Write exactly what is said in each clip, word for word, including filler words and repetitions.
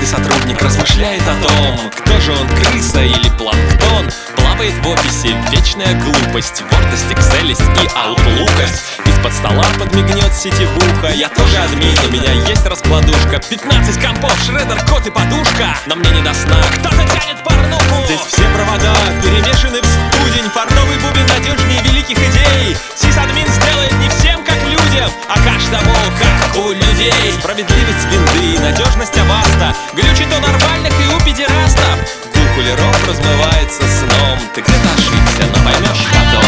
сотрудник размышляет о том, кто же он, крыса или планктон. Плавает в офисе вечная глупость, гордость, экселесть и аутлукость. Из-под стола подмигнет сетевуха. Я тоже админ, у меня есть раскладушка. Пятнадцать компов, шредер, кот и подушка. Но мне не до сна, кто-то тянет порнуху. Здесь все провода перемешаны в студень. Фартовый бубен надежнее великих идей. Сисадмин сделает не всем как людям, а каждому как у людей. Справедливость винды и надежность аваста. Глючит у нормальных и у педерастов. Дух кулеров размывается сном. Ты где-то ошибся, но поймешь потом.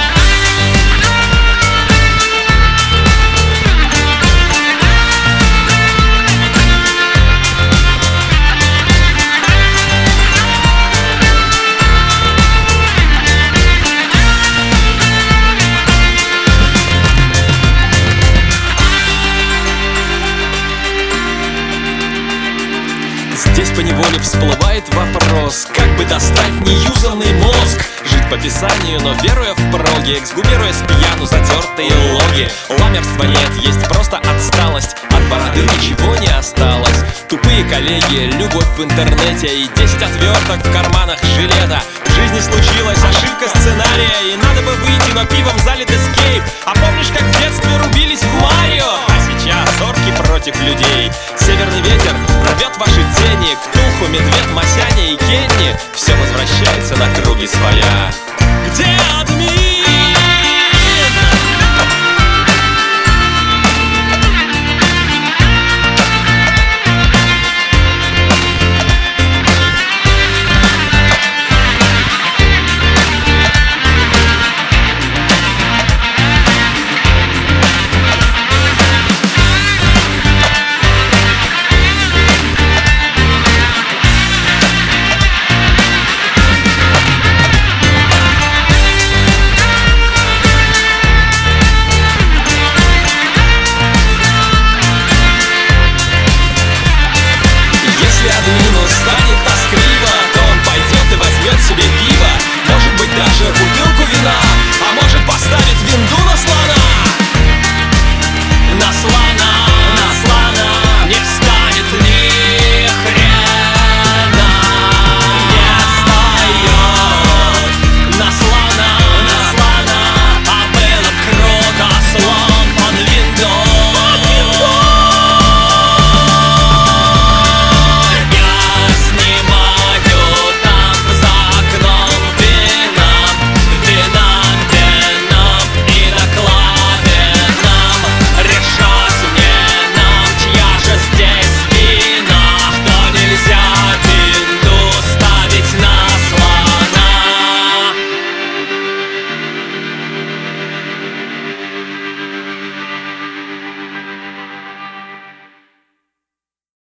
Здесь поневоле всплывает вопрос: как бы достать неюзанный мозг? Жить по писанию, но веруя в проги, эксгумируя с пьяну затертые логи. Ламерства нет, есть просто отсталость. От бороды ничего не осталось. Тупые коллеги, любовь в интернете и десять отверток в карманах жилета. В жизни случилась ошибка сценария, и надо бы выйти, но пивом залит эскейп. А помнишь, как в детстве рубились в Марио? А сейчас орки против людей. Северный ветер рвет ваши тени. Ктулху, медведь, Масяня и Кенни. Все возвращается на круги своя.